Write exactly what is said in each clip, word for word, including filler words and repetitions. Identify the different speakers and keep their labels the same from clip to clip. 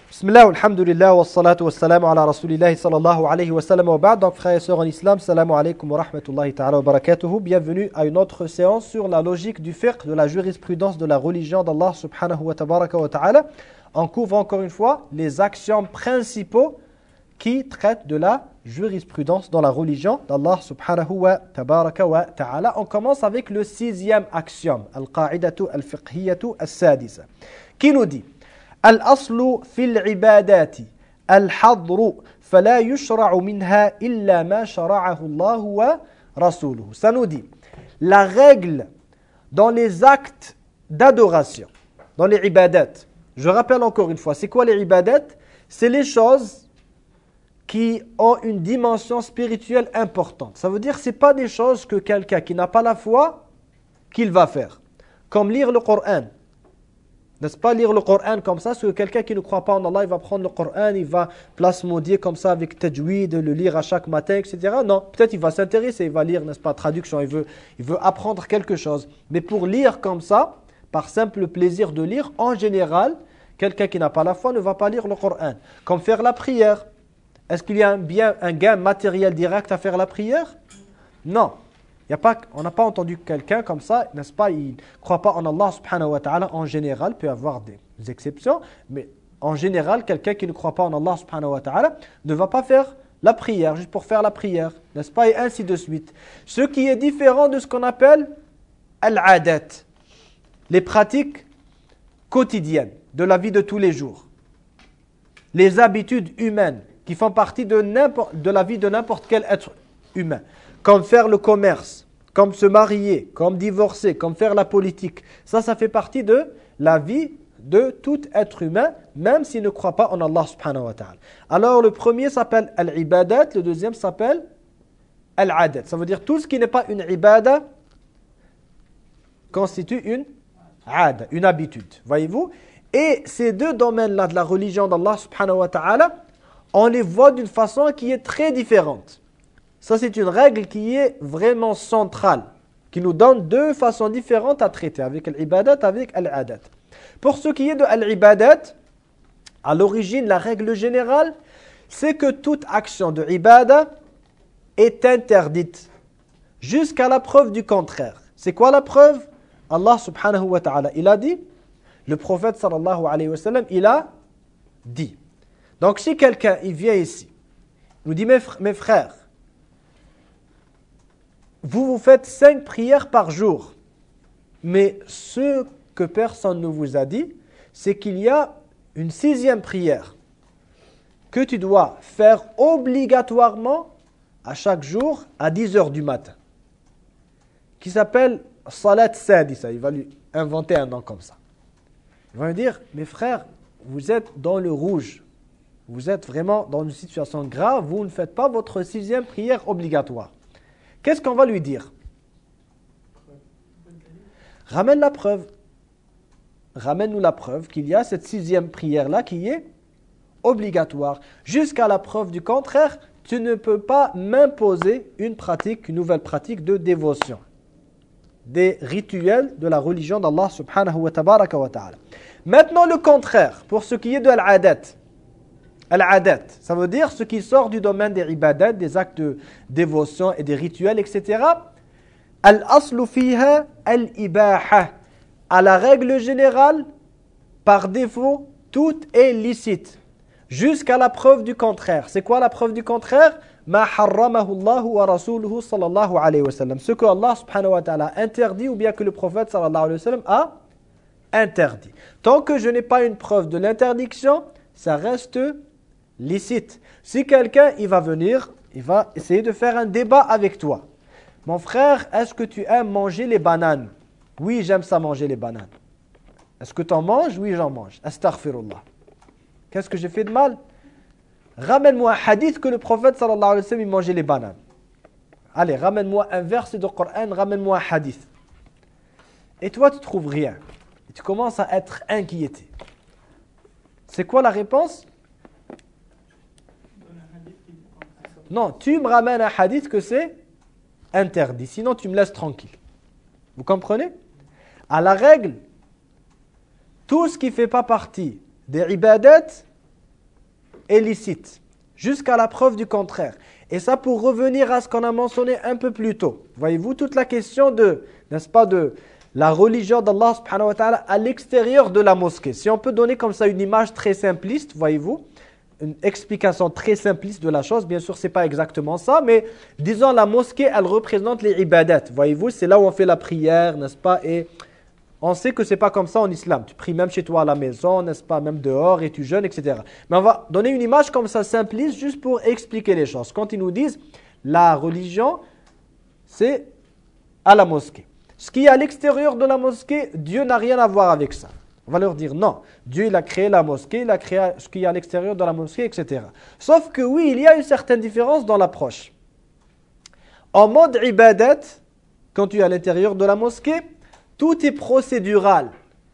Speaker 1: Bismillah, alhamdulillah, wa salatu wa salam ala rasulillahi sallallahu alayhi wa sallam wa ba'd. Donc frères et sœurs en islam, salam alaykum wa rahmatullahi ta'ala wa barakatuhu. Bienvenue à une autre séance sur la logique du fiqh, de la jurisprudence de la religion d'Allah subhanahu wa tabaraka wa ta'ala. On couvre encore une fois les axiomes principaux qui traitent de la jurisprudence dans la religion d'Allah subhanahu wa tabaraka wa ta'ala. On commence avec le sixième axiome, al-qa'idatu al-fiqhiyatu al-sadisa, qui nous dit الأصل في العبادات الحظر فلا يشرع منها إلا ما شرعه الله ورسوله. Ça nous dit, la règle dans les actes d'adoration, dans les ibadat. Je rappelle encore une fois, c'est quoi les ibadat? C'est les choses qui ont une dimension spirituelle importante. Ça veut dire que ce n'est pas des choses que quelqu'un qui n'a pas la foi, qu'il va faire. Comme lire le Coran. N'est-ce pas lire le Coran comme ça, parce que quelqu'un qui ne croit pas en Allah, il va prendre le Coran, il va plasmodier comme ça avec tajwid, le lire à chaque matin, et cetera. Non, peut-être il va s'intéresser, il va lire, n'est-ce pas, traduction, il veut, il veut apprendre quelque chose. Mais pour lire comme ça, par simple plaisir de lire, en général, quelqu'un qui n'a pas la foi ne va pas lire le Coran. Comme faire la prière. Est-ce qu'il y a un, bien, un gain matériel direct à faire la prière? Non. Y a pas, on n'a pas entendu quelqu'un comme ça, n'est-ce pas, il ne croit pas en Allah subhanahu wa ta'ala. En général, il peut y avoir des exceptions, mais en général, quelqu'un qui ne croit pas en Allah subhanahu wa ta'ala ne va pas faire la prière, juste pour faire la prière, n'est-ce pas, et ainsi de suite. Ce qui est différent de ce qu'on appelle al-adat, les pratiques quotidiennes de la vie de tous les jours, les habitudes humaines qui font partie de, de la vie de n'importe quel être humain. Comme faire le commerce, comme se marier, comme divorcer, comme faire la politique. Ça, ça fait partie de la vie de tout être humain, même s'il ne croit pas en Allah subhanahu wa ta'ala. Alors, le premier s'appelle al-ibadat, le deuxième s'appelle al-adat. Ça veut dire tout ce qui n'est pas une ibada constitue une ada, une habitude. Voyez-vous? Et ces deux domaines-là de la religion d'Allah subhanahu wa ta'ala, on les voit d'une façon qui est très différente. Ça, c'est une règle qui est vraiment centrale, qui nous donne deux façons différentes à traiter, avec l'ibadat, avec al-adat. Pour ce qui est de l'ibadat, à l'origine, la règle générale, c'est que toute action de ibadah est interdite, jusqu'à la preuve du contraire. C'est quoi la preuve? Allah subhanahu wa ta'ala, il a dit, le prophète sallallahu alayhi wa sallam, il a dit. Donc, si quelqu'un, il vient ici, il nous dit, mes, mes frères, vous vous faites cinq prières par jour. Mais ce que personne ne vous a dit, c'est qu'il y a une sixième prière que tu dois faire obligatoirement à chaque jour à dix heures du matin. Qui s'appelle Salat Sadisa. Il va lui inventer un nom comme ça. Il va lui dire, mes frères, vous êtes dans le rouge. Vous êtes vraiment dans une situation grave. Vous ne faites pas votre sixième prière obligatoire. Qu'est-ce qu'on va lui dire? Ramène la preuve. Ramène-nous la preuve qu'il y a cette sixième prière-là qui est obligatoire. Jusqu'à la preuve du contraire, tu ne peux pas m'imposer une pratique, une nouvelle pratique de dévotion. Des rituels de la religion d'Allah subhanahu wa tabaraka wa ta'ala. Maintenant le contraire, pour ce qui est de l'adat. Al-adat, ça veut dire ce qui sort du domaine des ibadat, des actes de dévotion et des rituels, et cetera. Al-aslu fiha al-ibaha. À la règle générale, par défaut, tout est licite. Jusqu'à la preuve du contraire. C'est quoi la preuve du contraire? Ma harramahu Allah wa rasuluhu sallallahu alayhi wa sallam. Ce que Allah subhanahu wa ta'ala a interdit ou bien que le prophète sallallahu alayhi wa sallam a interdit. Tant que je n'ai pas une preuve de l'interdiction, ça reste licite. Si quelqu'un, il va venir, il va essayer de faire un débat avec toi. Mon frère, est-ce que tu aimes manger les bananes? Oui, j'aime ça manger les bananes. Est-ce que tu en manges? Oui, j'en mange. Astaghfirullah. Qu'est-ce que j'ai fait de mal? Ramène-moi un hadith que le prophète sallallahu alayhi wa sallam il mangeait les bananes. Allez, ramène-moi un verset du Coran, ramène-moi un hadith. Et toi, tu trouves rien. Et tu commences à être inquiété. C'est quoi la réponse? Non, tu me ramènes un hadith que c'est interdit. Sinon, tu me laisses tranquille. Vous comprenez? À la règle, tout ce qui ne fait pas partie des ibadat est licite, jusqu'à la preuve du contraire. Et ça pour revenir à ce qu'on a mentionné un peu plus tôt. Voyez-vous, toute la question de, n'est-ce pas, de la religion d'Allah subhanahu wa ta'ala à l'extérieur de la mosquée. Si on peut donner comme ça une image très simpliste, voyez-vous, une explication très simpliste de la chose, bien sûr, ce n'est pas exactement ça, mais disons la mosquée, elle représente les ibadat. Voyez-vous, c'est là où on fait la prière, n'est-ce pas, et on sait que ce n'est pas comme ça en islam. Tu pries même chez toi à la maison, n'est-ce pas, même dehors, et tu jeûnes, et cetera. Mais on va donner une image comme ça simpliste, juste pour expliquer les choses. Quand ils nous disent, la religion, c'est à la mosquée. Ce qui est à l'extérieur de la mosquée, Dieu n'a rien à voir avec ça. On va leur dire non. Dieu, il a créé la mosquée, il a créé ce qui est à l'extérieur de la mosquée, et cetera. Sauf que oui, il y a une certaine différence dans l'approche. En mode ibadat, quand tu es à l'intérieur de la mosquée, tout est procédural.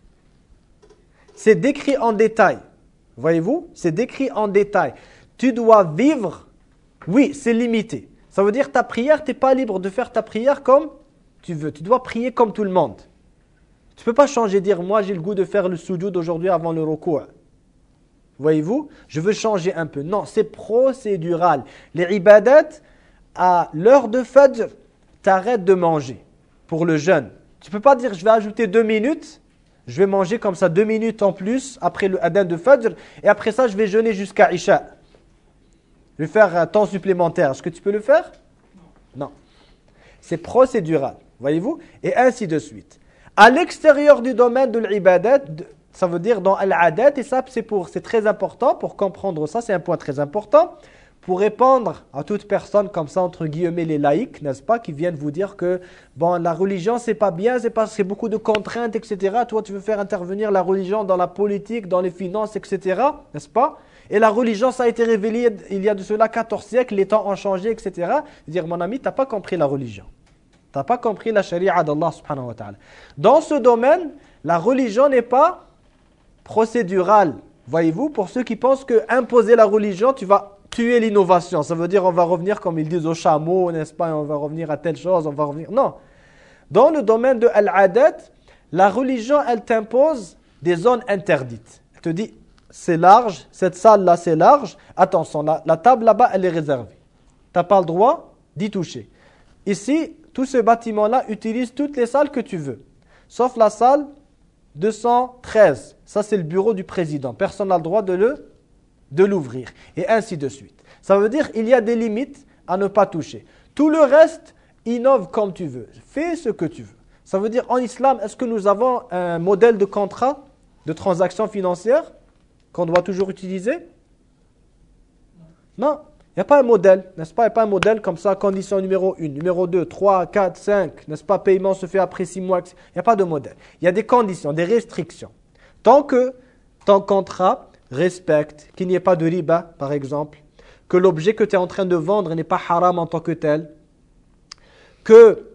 Speaker 1: C'est décrit en détail. Voyez-vous? C'est décrit en détail. Tu dois vivre, oui, c'est limité. Ça veut dire ta prière, tu n'es pas libre de faire ta prière comme tu veux. Tu dois prier comme tout le monde. Tu ne peux pas changer, dire, moi j'ai le goût de faire le sujoud aujourd'hui avant le ruku'. Voyez-vous? Je veux changer un peu. Non, c'est procédural. Les ibadat, à l'heure de fajr, t'arrêtes de manger pour le jeûne. Tu ne peux pas dire, je vais ajouter deux minutes, je vais manger comme ça deux minutes en plus après le adhan de fajr, et après ça, je vais jeûner jusqu'à Isha. Je vais faire un temps supplémentaire. Est-ce que tu peux le faire? Non. Non. C'est procédural, voyez-vous? Et ainsi de suite. À l'extérieur du domaine de l'ibadat, ça veut dire dans al-adat, et ça c'est pour, c'est très important pour comprendre ça, c'est un point très important, pour répondre à toute personne comme ça, entre guillemets les laïcs, n'est-ce pas, qui viennent vous dire que bon, la religion c'est pas bien, c'est parce que c'est beaucoup de contraintes, et cetera. Toi tu veux faire intervenir la religion dans la politique, dans les finances, et cetera. N'est-ce pas? Et la religion ça a été révélé il y a de cela quatorze siècles, les temps ont changé, et cetera. Dire mon ami, tu n'as pas compris la religion. Tu n'as pas compris la charia d'Allah subhanahu wa ta'ala. Dans ce domaine, la religion n'est pas procédurale. Voyez-vous, pour ceux qui pensent que imposer la religion, tu vas tuer l'innovation. Ça veut dire on va revenir, comme ils disent, au chameau, n'est-ce pas? On va revenir à telle chose, on va revenir... Non. Dans le domaine de al-adat, la religion, elle t'impose des zones interdites. Elle te dit, c'est large, cette salle-là, c'est large. Attention, la, la table là-bas, elle est réservée. Tu n'as pas le droit d'y toucher. Ici, tout ce bâtiment-là utilise toutes les salles que tu veux. Sauf la salle deux cent treize. Ça, c'est le bureau du président. Personne n'a le droit de le, de l'ouvrir. Et ainsi de suite. Ça veut dire qu'il y a des limites à ne pas toucher. Tout le reste, innove comme tu veux. Fais ce que tu veux. Ça veut dire, en islam, est-ce que nous avons un modèle de contrat, de transaction financière, qu'on doit toujours utiliser? Non. Il n'y a pas un modèle, n'est-ce pas? Il n'y a pas un modèle comme ça, condition numéro un, numéro deux, trois, quatre, cinq, n'est-ce pas? Paiement se fait après six mois. Il n'y a pas de modèle. Il y a des conditions, des restrictions. Tant que ton contrat respecte, qu'il n'y ait pas de riba, par exemple, que l'objet que tu es en train de vendre n'est pas haram en tant que tel, que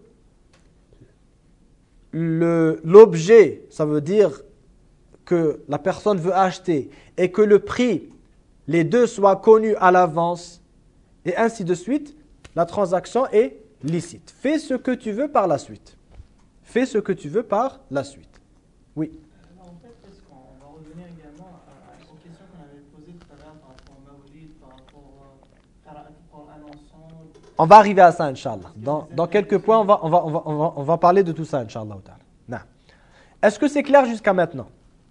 Speaker 1: l'objet, ça veut dire que la personne veut acheter, et que le prix, les deux soient connus à l'avance, et ainsi de suite, la transaction est licite. Fais ce que tu veux par la suite. Fais ce que tu veux par la suite. Oui.
Speaker 2: Alors, en fait, est-ce qu'on va revenir également aux questions qu'on avait posées tout à l'heure par rapport au Mawlid, par rapport à l'ensemble.
Speaker 1: On va arriver à ça, Inch'Allah. Dans, dans quelques points, on va, on, va, on, va, on, va, on va parler de tout ça, Inch'Allah. Est-ce que c'est clair jusqu'à maintenant?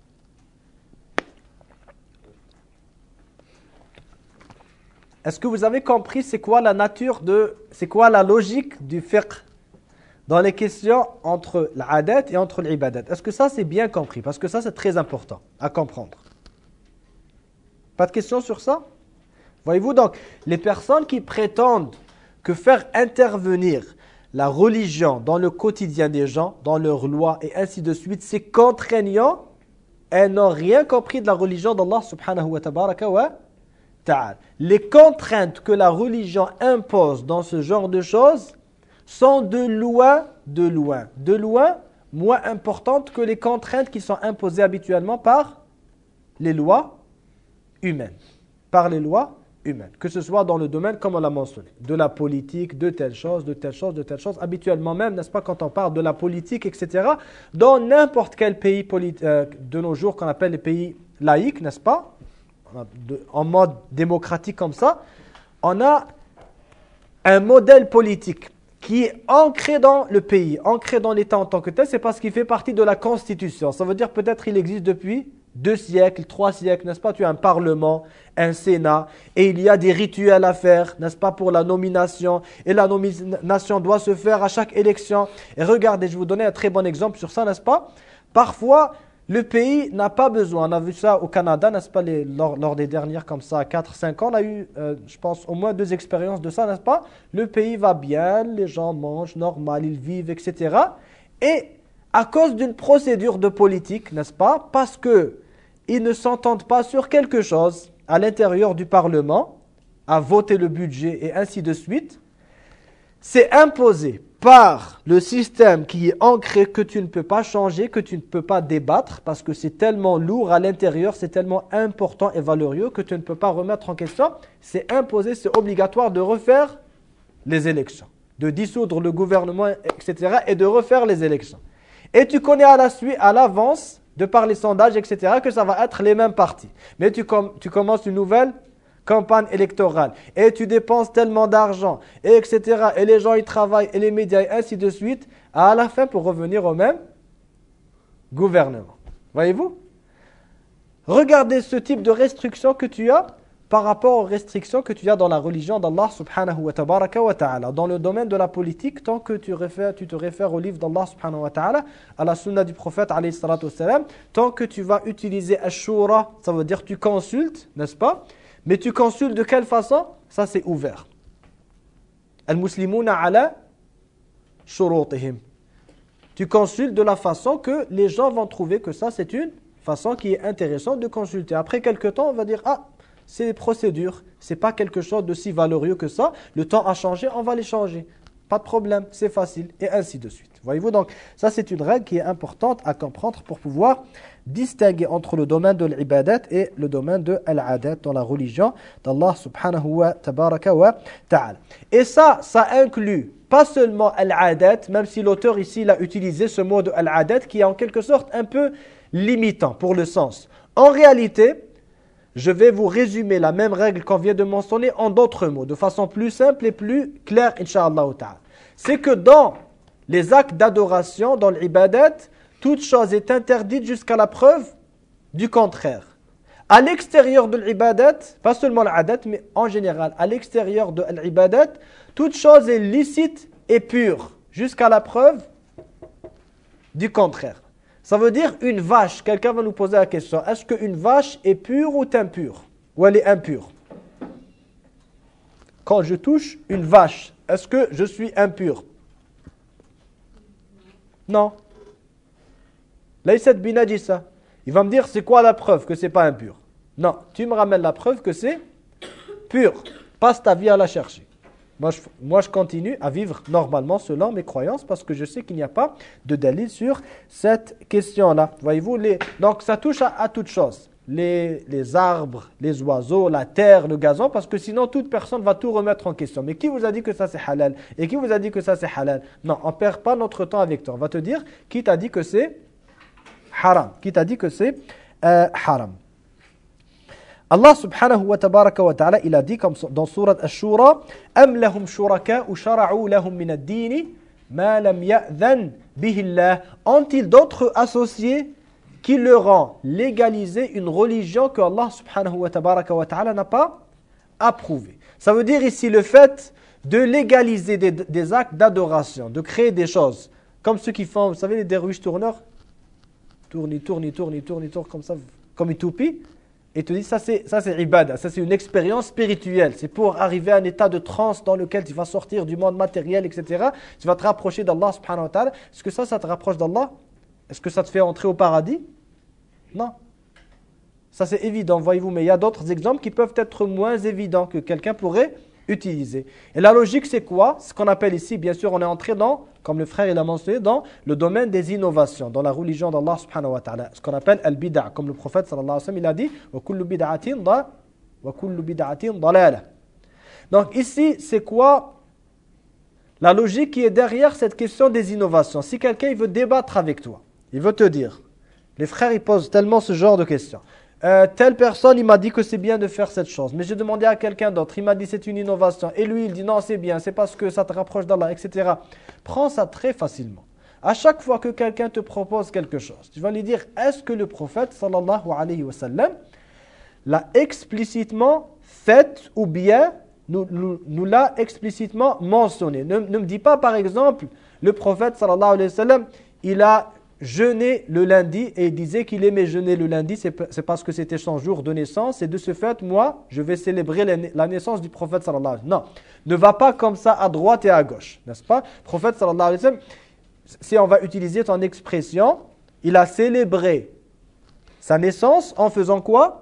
Speaker 1: Est-ce que vous avez compris c'est quoi la nature de, c'est quoi la logique du fiqh dans les questions entre l'adat et entre l'ibadat? Est-ce que ça c'est bien compris? Parce que ça c'est très important à comprendre. Pas de questions sur ça? Voyez-vous donc, les personnes qui prétendent que faire intervenir la religion dans le quotidien des gens, dans leurs lois et ainsi de suite, c'est contraignant, elles n'ont rien compris de la religion d'Allah subhanahu wa tabaraka wa ta'ala. Les contraintes que la religion impose dans ce genre de choses sont de loin, de loin, de loin moins importantes que les contraintes qui sont imposées habituellement par les lois humaines. Par les lois humaines. Que ce soit dans le domaine, comme on l'a mentionné, de la politique, de telle chose, de telle chose, de telle chose. Habituellement même, n'est-ce pas, quand on parle de la politique, et cetera, dans n'importe quel pays euh, de nos jours qu'on appelle les pays laïques, n'est-ce pas? de, en mode démocratique comme ça, on a un modèle politique qui est ancré dans le pays, ancré dans l'État en tant que tel, c'est parce qu'il fait partie de la Constitution. Ça veut dire peut-être qu'il existe depuis deux siècles, trois siècles, n'est-ce pas? Tu as un parlement, un sénat, et il y a des rituels à faire, n'est-ce pas, pour la nomination. Et la nomination doit se faire à chaque élection. Et regardez, je vais vous donner un très bon exemple sur ça, n'est-ce pas? Parfois, le pays n'a pas besoin, on a vu ça au Canada, n'est-ce pas, les, lors, lors des dernières comme ça, quatre cinq ans, on a eu, euh, je pense, au moins deux expériences de ça, n'est-ce pas? Le pays va bien, les gens mangent normal, ils vivent, et cetera. Et à cause d'une procédure de politique, n'est-ce pas? Parce qu'ils ne s'entendent pas sur quelque chose à l'intérieur du Parlement, à voter le budget et ainsi de suite, c'est imposé par le système qui est ancré que tu ne peux pas changer, que tu ne peux pas débattre, parce que c'est tellement lourd à l'intérieur, c'est tellement important et valeureux que tu ne peux pas remettre en question. C'est imposé, c'est obligatoire de refaire les élections, de dissoudre le gouvernement, et cetera, et de refaire les élections. Et tu connais à la suite, à l'avance, de par les sondages, et cetera, que ça va être les mêmes partis. Mais tu, com tu commences une nouvelle campagne électorale, et tu dépenses tellement d'argent, et etc. Et les gens, ils travaillent, et les médias, et ainsi de suite, à la fin pour revenir au même gouvernement. Voyez-vous? Regardez ce type de restriction que tu as par rapport aux restrictions que tu as dans la religion d'Allah subhanahu wa tabaraka wa ta'ala. Dans le domaine de la politique, tant que tu, réfères, tu te réfères au livre d'Allah subhanahu wa ta'ala, à la sunna du prophète alayhi salatu wassalam, tant que tu vas utiliser ash-shura, ça veut dire tu consultes, n'est-ce pas? Mais tu consultes de quelle façon? Ça c'est ouvert. Al-muslimuna ala shurutihim. Tu consultes de la façon que les gens vont trouver que ça c'est une façon qui est intéressante de consulter. Après quelques temps, on va dire, ah, c'est des procédures, c'est pas quelque chose de si valeureux que ça. Le temps a changé, on va les changer. Pas de problème, c'est facile, et ainsi de suite. Voyez-vous, donc, ça c'est une règle qui est importante à comprendre pour pouvoir distinguer entre le domaine de l'ibadat et le domaine de l'adat dans la religion d'Allah subhanahu wa tabaraka wa ta'ala. Et ça, ça inclut pas seulement l'adat, même si l'auteur ici il a utilisé ce mot de l'adat qui est en quelque sorte un peu limitant pour le sens. En réalité, je vais vous résumer la même règle qu'on vient de mentionner en d'autres mots, de façon plus simple et plus claire, incha'Allah ta'ala. C'est que dans les actes d'adoration, dans l'ibadat, toute chose est interdite jusqu'à la preuve du contraire. À l'extérieur de l'ibadat, pas seulement l'adat, mais en général, à l'extérieur de l'ibadat, toute chose est licite et pure, jusqu'à la preuve du contraire. Ça veut dire une vache. Quelqu'un va nous poser la question. Est-ce qu'une vache est pure ou impure? Ou elle est impure? Quand je touche une vache, est-ce que je suis impur? Non. Laysat binajisa. Il va me dire, c'est quoi la preuve que c'est pas impur? Non. Tu me ramènes la preuve que c'est pur. Passe ta vie à la chercher. Moi je, moi, je continue à vivre normalement selon mes croyances parce que je sais qu'il n'y a pas de dalil sur cette question-là. Voyez-vous, les... donc ça touche à, à toute chose. Les, les arbres, les oiseaux, la terre, le gazon, parce que sinon toute personne va tout remettre en question. Mais qui vous a dit que ça c'est halal? Et qui vous a dit que ça c'est halal? Non, on ne perd pas notre temps avec toi. On va te dire qui t'a dit que c'est haram. Qui t'a dit que c'est euh, haram. Allah subhanahu wa tabaraka wa ta'ala, il a dit comme dans sourate Ash-Shura, am lahum shuraka'u shara'u lahum min ad-din ma lam ya'dhan bihi Allah. Ont-ils d'autres associés qui leur ont légalisé une religion que Allah subhanahu wa tabaraka wa ta'ala n'a pas approuvée? Ça veut dire ici le fait de légaliser des, des actes d'adoration, de créer des choses comme ceux qui font, vous savez, les derviches tourneurs, tournent, ils tournent, ils tournent, ils tournent, ils tournent comme ça, comme ils toupient. Et te dit, ça c'est ça c'est ibadah, ça c'est une expérience spirituelle. C'est pour arriver à un état de transe dans lequel tu vas sortir du monde matériel, et cetera. Tu vas te rapprocher d'Allah subhanahu wa ta'ala. Est-ce que ça, ça te rapproche d'Allah? Est-ce que ça te fait entrer au paradis? Non. Ça c'est évident, voyez-vous. Mais il y a d'autres exemples qui peuvent être moins évidents que quelqu'un pourrait utiliser. Et la logique c'est quoi? Ce qu'on appelle ici, bien sûr, on est entré dans, comme le frère il a mentionné, dans le domaine des innovations, dans la religion d'Allah subhanahu wa ta'ala. Ce qu'on appelle al-bid'a, comme le prophète sallallahu alayhi wa sallam, il a dit wa kullu bid'atin da wa kullu bid'atin dalala. Donc ici, c'est quoi la logique qui est derrière cette question des innovations? Si quelqu'un il veut débattre avec toi, il veut te dire, les frères ils posent tellement ce genre de questions. euh, telle personne, il m'a dit que c'est bien de faire cette chose. Mais j'ai demandé à quelqu'un d'autre, il m'a dit c'est une innovation. Et lui, il dit non, c'est bien, c'est parce que ça te rapproche d'Allah, et cetera. Prends ça très facilement. À chaque fois que quelqu'un te propose quelque chose, tu vas lui dire, est-ce que le prophète, sallallahu alayhi wa sallam, l'a explicitement fait ou bien nous, nous, nous l'a explicitement mentionné. Ne, ne me dis pas, par exemple, le prophète, sallallahu alayhi wa sallam, il a jeûné le lundi et il disait qu'il aimait jeûner le lundi, c'est parce que c'était son jour de naissance et de ce fait, moi, je vais célébrer la naissance du prophète, sallallahu alayhi wa sallam. Non, ne va pas comme ça à droite et à gauche, n'est-ce pas? Le prophète, sallallahu alayhi wa sallam, si on va utiliser ton expression, il a célébré sa naissance en faisant quoi?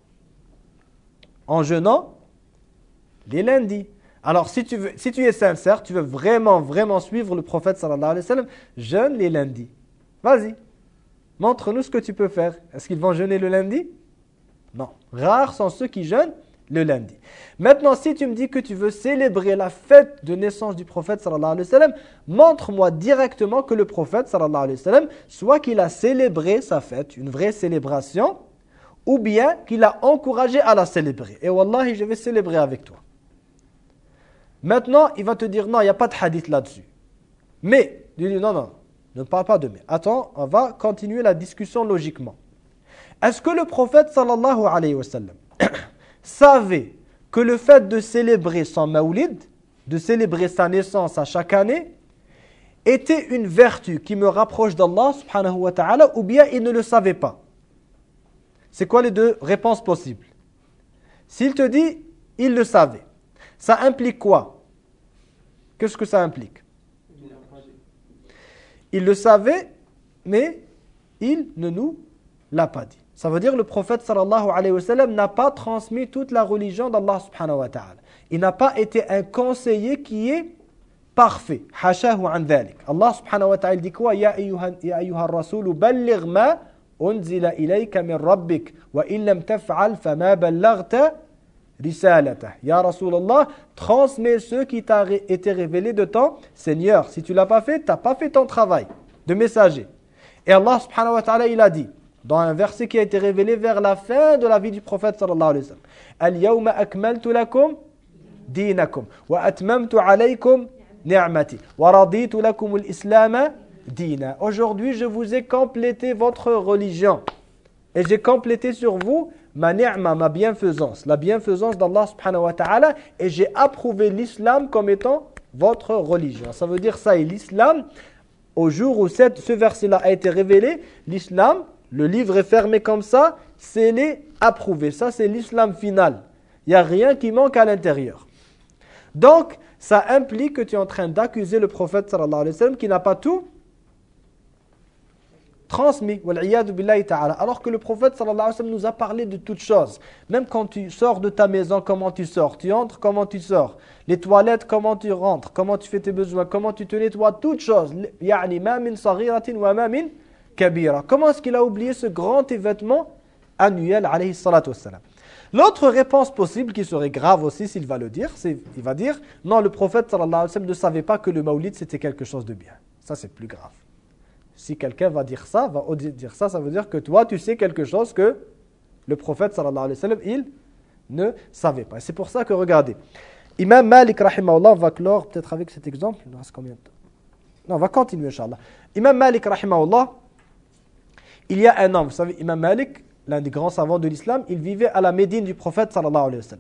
Speaker 1: En jeûnant les lundis. Alors, si tu, veux, si tu es sincère, tu veux vraiment, vraiment suivre le prophète sallallahu alayhi wa sallam, jeûne les lundis. Vas-y, montre-nous ce que tu peux faire. Est-ce qu'ils vont jeûner le lundi? Non. Rares sont ceux qui jeûnent le lundi. Maintenant, si tu me dis que tu veux célébrer la fête de naissance du prophète sallallahu alayhi wa sallam, montre-moi directement que le prophète sallallahu alayhi wa sallam, soit qu'il a célébré sa fête, une vraie célébration, ou bien qu'il a encouragé à la célébrer. Et wallahi, je vais célébrer avec toi. Maintenant, il va te dire, non, il n'y a pas de hadith là-dessus. Mais, il dit, non, non, ne parle pas de mais. Attends, on va continuer la discussion logiquement. Est-ce que le prophète sallallahu alayhi wa sallam savait que le fait de célébrer son mawlid, de célébrer sa naissance à chaque année, était une vertu qui me rapproche d'Allah subhanahu wa ta'ala, ou bien il ne le savait pas? C'est quoi les deux réponses possibles? S'il te dit, il le savait, ça implique quoi? Qu'est-ce que ça implique? Il le savait, mais il ne nous l'a pas dit. Ça veut dire que le prophète sallallahu alayhi wa sallam n'a pas transmis toute la religion d'Allah subhanahu wa ta'ala. Il n'a pas été un conseiller qui est parfait. Hashahu an dhalik. Allah subhanahu wa ta'ala dit quoi? Ya ayyuha rasulu balligh ma unzila ilayka min rabbik wa in lam taf'al fama ballaghta risalatah. Ya Rasulallah, transmets ce qui t'a été révélé de ton Seigneur. Si tu l'as pas fait, tu n'as pas fait ton travail de messager. Et Allah subhanahu wa ta'ala, il a dit dans un verset qui a été révélé vers la fin de la vie du prophète sallallahu alayhi wa sallam, Al-yawma akmaltu lakum dinakum wa atmamtu alaykum ni'mati wa raditu lakum al-islam dina. Aujourd'hui, je vous ai complété votre religion et j'ai complété sur vous ma ni'ma, ma bienfaisance, la bienfaisance d'Allah subhanahu wa ta'ala, et j'ai approuvé l'islam comme étant votre religion. Ça veut dire ça, et l'islam, au jour où cette, ce verset-là a été révélé, l'islam, le livre est fermé comme ça, scellé, approuvé. Ça, c'est l'islam final. Il n'y a rien qui manque à l'intérieur. Donc, ça implique que tu es en train d'accuser le prophète sallallahu alayhi wa sallam qui n'a pas tout transmis, alors que le prophète sallallahu alayhi wa sallam nous a parlé de toutes choses. Même quand tu sors de ta maison, comment tu sors? Tu entres, comment tu sors? Les toilettes, comment tu rentres? Comment tu fais tes besoins? Comment tu te nettoies? Toutes choses. Yani ma min saghiratin wa ma min kabira. Comment est-ce qu'il a oublié ce grand événement annuel, alayhi salatu wassalam? L'autre réponse possible, qui serait grave aussi s'il va le dire, c'est il va dire, non, le prophète sallallahu alayhi wa sallam ne savait pas que le mawlid c'était quelque chose de bien. Ça c'est plus grave. Si quelqu'un va dire ça, va dire ça, ça veut dire que toi, tu sais quelque chose que le prophète sallallahu alayhi wa sallam, il ne savait pas. C'est pour ça que, regardez, Imam Malik, rahimahullah, on va clore peut-être avec cet exemple. Il nous reste combien de temps? Non, on va continuer, Inch'Allah. Imam Malik, rahimahullah, il y a un homme, vous savez, Imam Malik, l'un des grands savants de l'islam, il vivait à la Médine du prophète sallallahu alayhi wa sallam.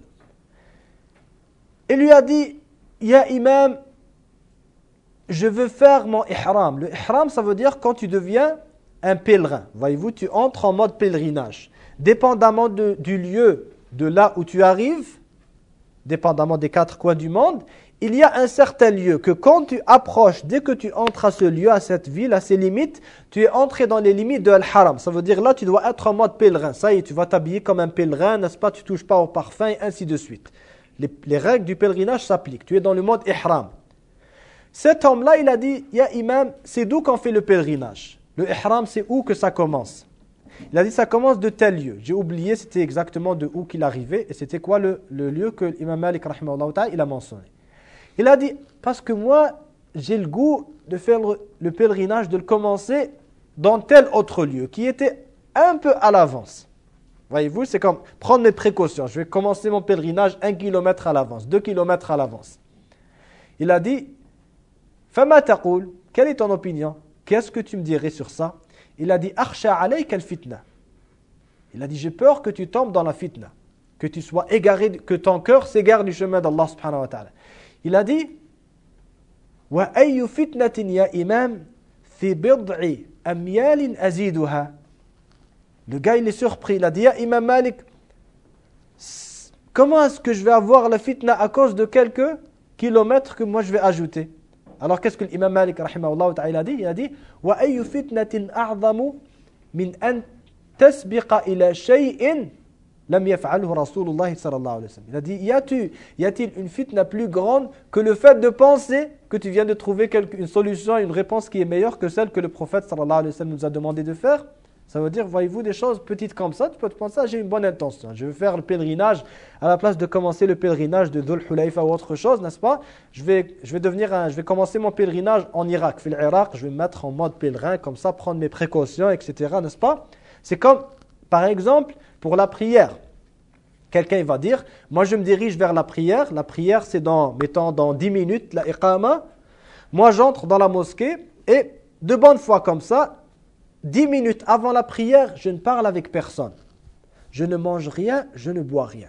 Speaker 1: Il lui a dit, ya Imam, je veux faire mon ihram. Le ihram, ça veut dire quand tu deviens un pèlerin. Voyez-vous, tu entres en mode pèlerinage. Dépendamment de, du lieu, de là où tu arrives, dépendamment des quatre coins du monde, il y a un certain lieu que quand tu approches, dès que tu entres à ce lieu, à cette ville, à ses limites, tu es entré dans les limites de Al-Haram. Ça veut dire là, tu dois être en mode pèlerin. Ça y est, tu vas t'habiller comme un pèlerin, n'est-ce pas? Tu ne touches pas au parfum, et ainsi de suite. Les, les règles du pèlerinage s'appliquent. Tu es dans le mode ihram. Cet homme-là, il a dit, ya imam, c'est d'où qu'on fait le pèlerinage? Le ihram, c'est où que ça commence? Il a dit, ça commence de tel lieu. J'ai oublié, c'était exactement de où qu'il arrivait, et c'était quoi le, le lieu que l'imam Malik, rahimahullah ta'ala, il a mentionné. Il a dit, parce que moi, j'ai le goût de faire le, le pèlerinage, de le commencer dans tel autre lieu, qui était un peu à l'avance. Voyez-vous, c'est comme prendre mes précautions. Je vais commencer mon pèlerinage un kilomètre à l'avance, deux kilomètres à l'avance. Il a dit, Fama taqul, quelle est ton opinion? Qu'est-ce que tu me dirais sur ça? Il a dit, Akhsha alayka al-fitna. Il a dit, j'ai peur que tu tombes dans la fitna, que tu sois égaré, que ton cœur s'égare du chemin d'Allah subhanahu wa ta'ala. Il a dit, Wa ayyu fitnatin ya imam fi bid'i amyalin aziduha. Le gars, il est surpris. Il a dit, Ya Imam Malik, comment est-ce que je vais avoir la fitna à cause de quelques kilomètres que moi je vais ajouter? Alors qu'est-ce que l'imam Malik, rahimahullah ta'ala, a dit? Il a dit, Wa ayyu fitnatin a'zamu min an tasbiqa ila shay'in lam yaf'alhu Rasulullah sallallahu alayhi wa sallam. Il a dit, y a-t-il y a-t-il une fitna plus grande que le fait de penser que tu viens de trouver quelque, une solution, une réponse qui est meilleure que celle que le prophète sallallahu alayhi wa sallam nous a demandé de faire? Ça veut dire, voyez-vous, des choses petites comme ça, tu peux te penser, ah, j'ai une bonne intention, je vais faire le pèlerinage, à la place de commencer le pèlerinage de Dhul Hulayfa ou autre chose, n'est-ce pas? Je vais, je vais devenir un, je vais commencer mon pèlerinage en Irak, fil Irak, je vais me mettre en mode pèlerin, comme ça, prendre mes précautions, et cetera, n'est-ce pas? C'est comme, par exemple, pour la prière. Quelqu'un va dire, moi je me dirige vers la prière, la prière c'est dans, mettons, dans dix minutes, la iqama, moi j'entre dans la mosquée, et de bonne foi comme ça, dix minutes avant la prière, je ne parle avec personne. Je ne mange rien, je ne bois rien.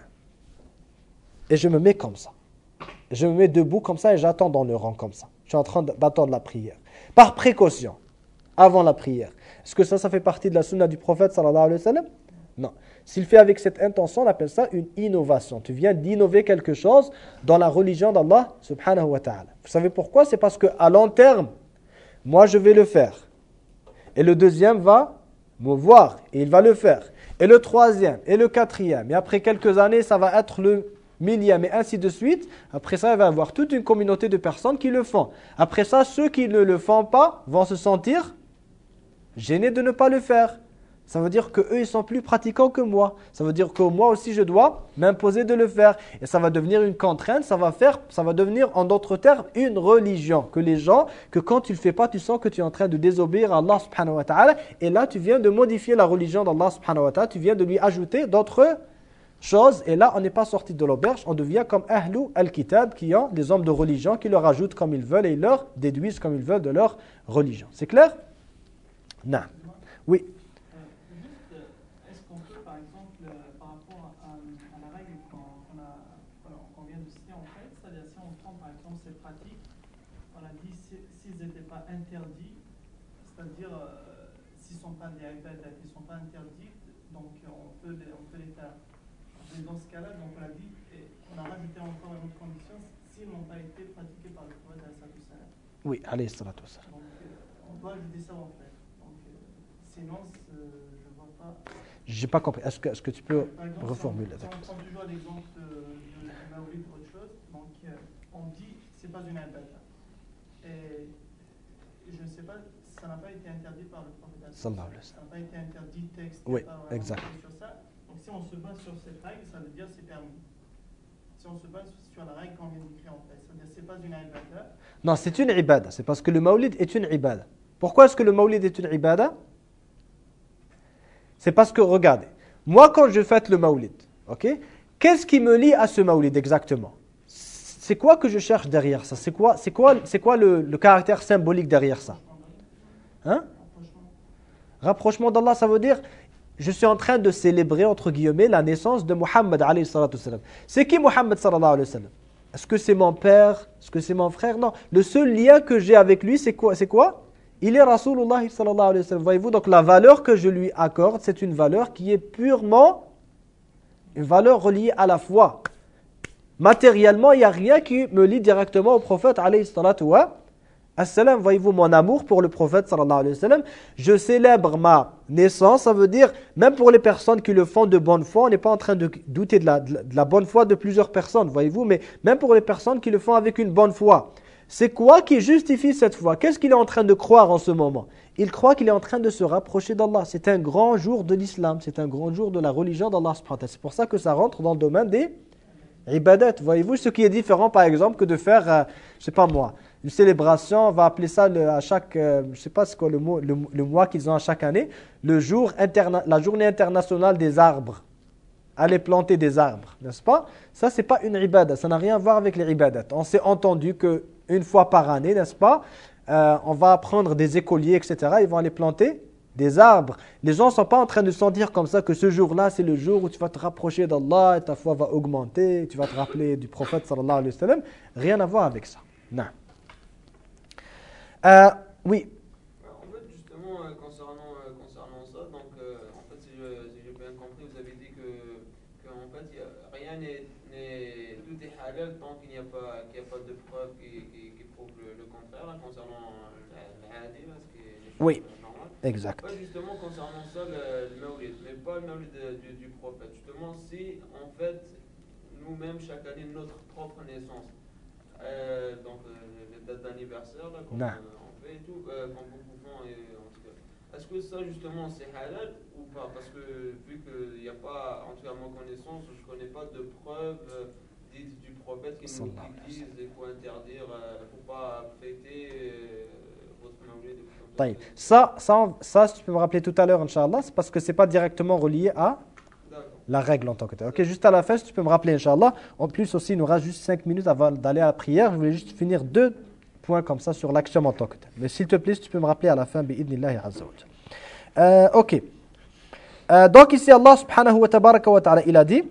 Speaker 1: Et je me mets comme ça. Je me mets debout comme ça et j'attends dans le rang comme ça. Je suis en train d'attendre la prière. Par précaution, avant la prière. Est-ce que ça, ça fait partie de la sunna du prophète sallallahu alayhi wa sallam? Non. S'il fait avec cette intention, on appelle ça une innovation. Tu viens d'innover quelque chose dans la religion d'Allah subhanahu wa ta'ala. Vous savez pourquoi? C'est parce qu'à long terme, moi je vais le faire. Et le deuxième va me voir et il va le faire. Et le troisième et le quatrième. Et après quelques années, ça va être le millième et ainsi de suite. Après ça, il va y avoir toute une communauté de personnes qui le font. Après ça, ceux qui ne le font pas vont se sentir gênés de ne pas le faire. Ça veut dire qu'eux, ils sont plus pratiquants que moi. Ça veut dire que moi aussi, je dois m'imposer de le faire. Et ça va devenir une contrainte, ça va, faire, ça va devenir, en d'autres termes, une religion. Que les gens, que quand tu ne le fais pas, tu sens que tu es en train de désobéir à Allah subhanahu wa ta'ala. Et là, tu viens de modifier la religion d'Allah subhanahu wa ta'ala. Tu viens de lui ajouter d'autres choses. Et là, on n'est pas sorti de l'auberge. On devient comme Ahlu al-Kitab, qui ont des hommes de religion, qui leur ajoutent comme ils veulent et ils leur déduisent comme ils veulent de leur religion. C'est clair? Non. Oui.
Speaker 2: Interdits, c'est-à-dire euh, s'ils ne sont pas des ibadat, ils ne sont pas interdits, donc on peut les, on peut les faire. Et dans ce cas-là, donc on a dit, et on a rajouté encore une autre condition, s'ils n'ont pas été pratiqués par le prophète alayhi salam.
Speaker 1: Oui, alayhi salatu wassalam.
Speaker 2: Donc euh, on doit ajouter ça en fait. Donc euh, sinon, euh, je ne vois pas.
Speaker 1: J'ai pas compris. Est-ce que, est-ce que tu peux
Speaker 2: exemple,
Speaker 1: reformuler?
Speaker 2: Si on, si on prend toujours l'exemple de, de, de Maoulid ou autre chose, donc euh, on dit c'est pas une ibadah. Et je ne sais pas, ça n'a pas été interdit par le prophète. Ça n'a pas été interdit texte.
Speaker 1: Oui, exact.
Speaker 2: Sur ça. Donc si on se base sur cette règle, ça veut dire c'est permis. Si on se base sur la règle qu'on vient d'écrire en fait, ça veut dire c'est pas une ibada.
Speaker 1: Non, c'est une ibada. C'est parce que le maulid est une ibada. Pourquoi est-ce que le maulid est une ibada? C'est parce que, regardez, moi quand je fête le maulid, ok, qu'est-ce qui me lie à ce maulid exactement? C'est quoi que je cherche derrière ça? C'est quoi, c'est quoi, c'est quoi le, le caractère symbolique derrière ça? Hein? Rapprochement d'Allah, ça veut dire, je suis en train de célébrer, entre guillemets, la naissance de Muhammad alayhi salatu wassalam. C'est qui Muhammad sallallahu alayhi wa sallam? Est-ce que c'est mon père? Est-ce que c'est mon frère? Non. Le seul lien que j'ai avec lui, c'est quoi? C'est quoi? Il est Rasulullah sallallahu alayhi wa sallam. Voyez-vous, donc la valeur que je lui accorde, c'est une valeur qui est purement une valeur reliée à la foi. Matériellement, il n'y a rien qui me lie directement au prophète alayhi salatu wa assalam. Voyez-vous, mon amour pour le prophète sallallahu alayhi wa sallam, je célèbre ma naissance, ça veut dire, même pour les personnes qui le font de bonne foi, on n'est pas en train de douter de la, de la bonne foi de plusieurs personnes, voyez-vous, mais même pour les personnes qui le font avec une bonne foi. C'est quoi qui justifie cette foi? Qu'est-ce qu'il est en train de croire en ce moment? Il croit qu'il est en train de se rapprocher d'Allah. C'est un grand jour de l'islam, c'est un grand jour de la religion d'Allah. C'est pour ça que ça rentre dans le domaine des ibadat. Voyez-vous, ce qui est différent par exemple que de faire, euh, je sais pas moi, une célébration, on va appeler ça le, à chaque, euh, je sais pas c'est quoi le, mot, le, le mois qu'ils ont à chaque année, le jour interna, la journée internationale des arbres. aller planter des arbres, n'est-ce pas? Ça, c'est pas une ibadah, ça n'a rien à voir avec les ibadat. On s'est entendu qu'une fois par année, n'est-ce pas, euh, on va prendre des écoliers, et cetera. Ils vont aller planter des arbres. Les gens ne sont pas en train de sentir comme ça que ce jour-là, c'est le jour où tu vas te rapprocher d'Allah, et ta foi va augmenter, tu vas te rappeler du prophète sallallahu alayhi wa sallam. Rien à voir avec ça. Non. Euh, oui.
Speaker 3: En fait, justement, euh, concernant, euh, concernant ça, donc, euh, en fait, si je- si j'ai bien compris, vous avez dit que, que en fait, y a, rien n'est, n'est- tout est halal tant qu'il n'y a pas, qu'il n'y a pas de preuve qui, qui, qui prouve le, le contraire, là, concernant l'adi, ce qui est
Speaker 1: Oui.
Speaker 3: normal.
Speaker 1: Exact.
Speaker 3: Pas justement concernant ça, le, le mawlid, mais pas le mawlid de- du, du prophète. Justement, si, en fait, nous-mêmes, chaque année, notre propre naissance, euh, donc euh, les dates d'anniversaire, là, comme
Speaker 1: Non.
Speaker 3: euh, on fait et tout, euh, comme beaucoup font, et, en tout cas. Est-ce que ça, justement, c'est halal ou pas? Parce que vu qu'il n'y a pas, en tout cas à ma connaissance, je ne connais pas de preuves euh, dites du prophète qui nous qui disent qu'il faut interdire, il euh, ne faut pas fêter euh, votre mawlid.
Speaker 1: Taïb. Ça, ça, ça, si tu peux me rappeler tout à l'heure, Inch'Allah, c'est parce que ce n'est pas directement relié à la règle en tant que telle. Ok, juste à la fin, si tu peux me rappeler, Inch'Allah. En plus aussi, il nous reste juste cinq minutes avant d'aller à la prière. Je voulais juste finir deux points comme ça sur l'action en tant que telle. Mais s'il te plaît, si tu peux me rappeler à la fin, bi'idnillahi azza wa jalla. Euh, ok. Euh, donc ici, Allah subhanahu wa tabaraka wa ta'ala, il a dit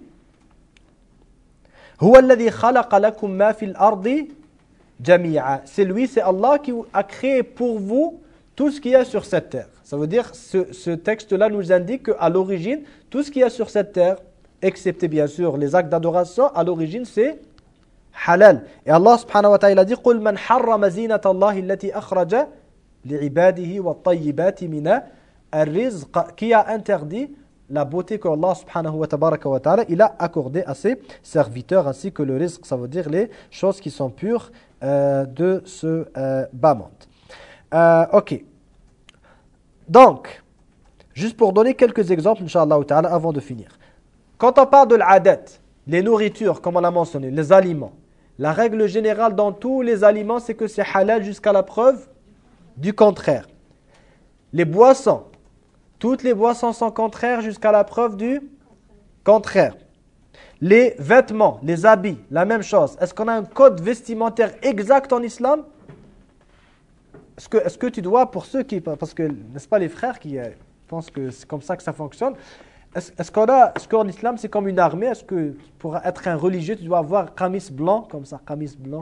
Speaker 1: Huwa alladhi khalaqa lakum ma fil ardi jami'a. C'est lui, c'est Allah qui a créé pour vous tout ce qu'il y a sur cette terre. Ça veut dire, ce, ce texte-là nous indique qu'à l'origine, tout ce qu'il y a sur cette terre, excepté bien sûr les actes d'adoration, à l'origine c'est halal. Et Allah subhanahu wa ta'ala dit قُلْ مَنْ حَرَّمَ زِينَةَ اللَّهِ الَّتِي أَخْرَجَ لِعِبَادِهِ وَالطَّيِّبَاتِ مِنَ الرِّزْقِ. Qui a interdit la beauté que Allah subhanahu wa tabaraka wa ta'ala il a accordé à ses serviteurs, ainsi que le rizq, ça veut dire les choses qui sont pures euh, de ce euh, bas monde. Euh, ok. Donc, juste pour donner quelques exemples, Inch'Allah ta'ala, avant de finir. Quand on parle de l'adat, les nourritures, comme on l'a mentionné, les aliments, la règle générale dans tous les aliments, c'est que c'est halal jusqu'à la preuve du contraire. Les boissons, toutes les boissons sont contraires jusqu'à la preuve du contraire. Les vêtements, les habits, la même chose. Est-ce qu'on a un code vestimentaire exact en islam ? Est-ce que, est-ce que tu dois, pour ceux qui, parce que, n'est-ce pas les frères qui euh, pensent que c'est comme ça que ça fonctionne, est-ce, est-ce qu'on a, est-ce qu'en islam c'est comme une armée? Est-ce que pour être un religieux, tu dois avoir qamis blanc, comme ça, qamis blanc?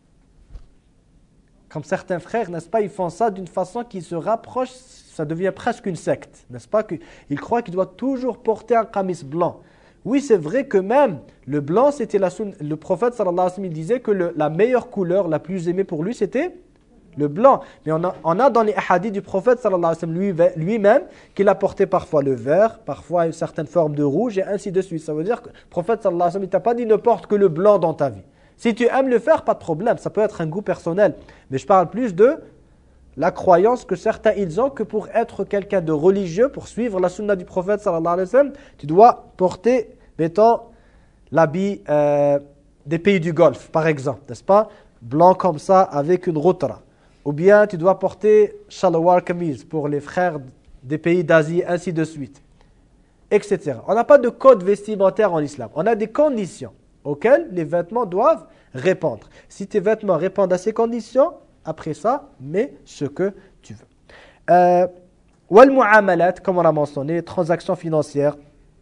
Speaker 1: Comme certains frères, n'est-ce pas, ils font ça d'une façon qui se rapproche, ça devient presque une secte, n'est-ce pas? Ils croient qu'ils doivent toujours porter un qamis blanc. Oui, c'est vrai que même le blanc, c'était la sunna. Le prophète sallallahu alayhi wa sallam, il disait que le, la meilleure couleur, la plus aimée pour lui, c'était le blanc. Mais on a, on a dans les hadiths du prophète sallallahu alayhi wa sallam lui, lui-même qu'il a porté parfois le vert, parfois une certaine forme de rouge et ainsi de suite. Ça veut dire que le prophète sallallahu alayhi wa sallam, il t'a pas dit ne porte que le blanc dans ta vie. Si tu aimes le faire, pas de problème, ça peut être un goût personnel. Mais je parle plus de la croyance que certains ils ont que pour être quelqu'un de religieux, pour suivre la sunna du prophète sallallahu alayhi wa sallam, tu dois porter, mettons, l'habit euh, des pays du Golfe, par exemple, n'est-ce pas? Blanc comme ça avec une routra. Ou bien tu dois porter shalawar kameez pour les frères des pays d'Asie, ainsi de suite, et cetera. On n'a pas de code vestimentaire en islam. On a des conditions auxquelles les vêtements doivent répondre. Si tes vêtements répondent à ces conditions, après ça, mets ce que tu veux. Euh, wal mu'amalat, comme on a mentionné, les transactions financières.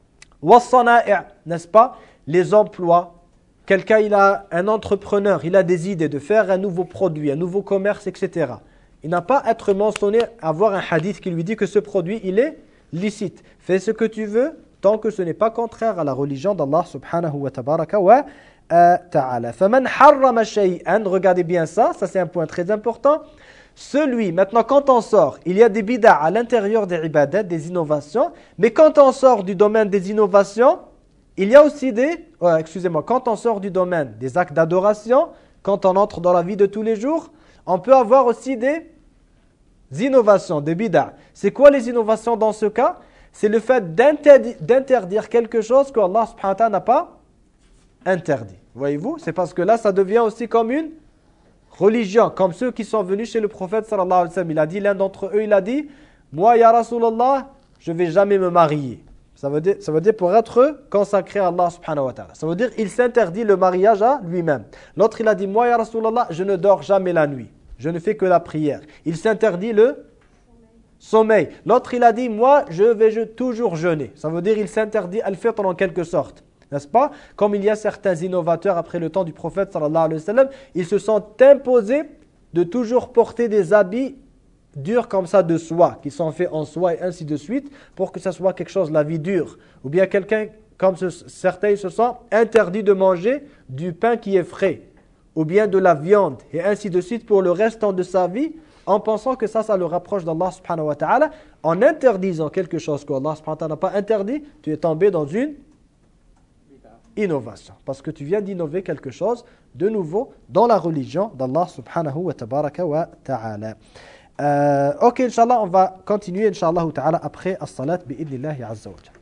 Speaker 1: Was sana'i', n'est-ce pas? Les emplois. Quelqu'un, il a un entrepreneur, il a des idées de faire un nouveau produit, un nouveau commerce, et cetera. Il n'a pas à être mentionné, avoir un hadith qui lui dit que ce produit, il est licite. Fais ce que tu veux, tant que ce n'est pas contraire à la religion d'Allah subhanahu wa tabaraka wa ta'ala. فَمَنْ حَرَّمَ شَيْئًا, regardez bien ça, ça c'est un point très important. Celui, maintenant quand on sort, il y a des bid'a à l'intérieur des ibadat, des innovations, mais quand on sort du domaine des innovations, il y a aussi des, oh, excusez-moi, quand on sort du domaine des actes d'adoration, quand on entre dans la vie de tous les jours, on peut avoir aussi des innovations, des bid'a. C'est quoi les innovations dans ce cas? C'est le fait d'interdire, d'interdire quelque chose que Allah subhanahu wa ta'ala n'a pas interdit. Voyez-vous? C'est parce que là, ça devient aussi comme une religion, comme ceux qui sont venus chez le prophète sallallahu alayhi wa sallam. Il a dit, l'un d'entre eux, il a dit, moi, ya Rasulallah, je ne vais jamais me marier. Ça veut dire, ça veut dire pour être consacré à Allah subhanahu wa ta'ala. Ça veut dire il s'interdit le mariage à lui-même. L'autre il a dit, moi ya Rasulallah, je ne dors jamais la nuit. Je ne fais que la prière. Il s'interdit le sommeil. L'autre il a dit, moi je vais je, toujours jeûner. Ça veut dire il s'interdit al-fitr en quelque sorte. N'est-ce pas? Comme il y a certains innovateurs après le temps du prophète sallallahu alayhi wa sallam, ils se sont imposés de toujours porter des habits durs comme ça de soie, qui sont faits en soie et ainsi de suite, pour que ça soit quelque chose, la vie dure. Ou bien quelqu'un, comme ce, certains se sont interdits de manger du pain qui est frais, ou bien de la viande, et ainsi de suite pour le restant de sa vie, en pensant que ça, ça le rapproche d'Allah subhanahu wa ta'ala. En interdisant quelque chose qu'Allah subhanahu wa ta'ala n'a pas interdit, tu es tombé dans une innovation. Parce que tu viens d'innover quelque chose de nouveau dans la religion d'Allah subhanahu wa tabaraka wa ta'ala. Euh, ok, Inch'Allah, on va continuer, Inch'Allah ta'ala, après as-salat bi'idnillahi azza wa jalla.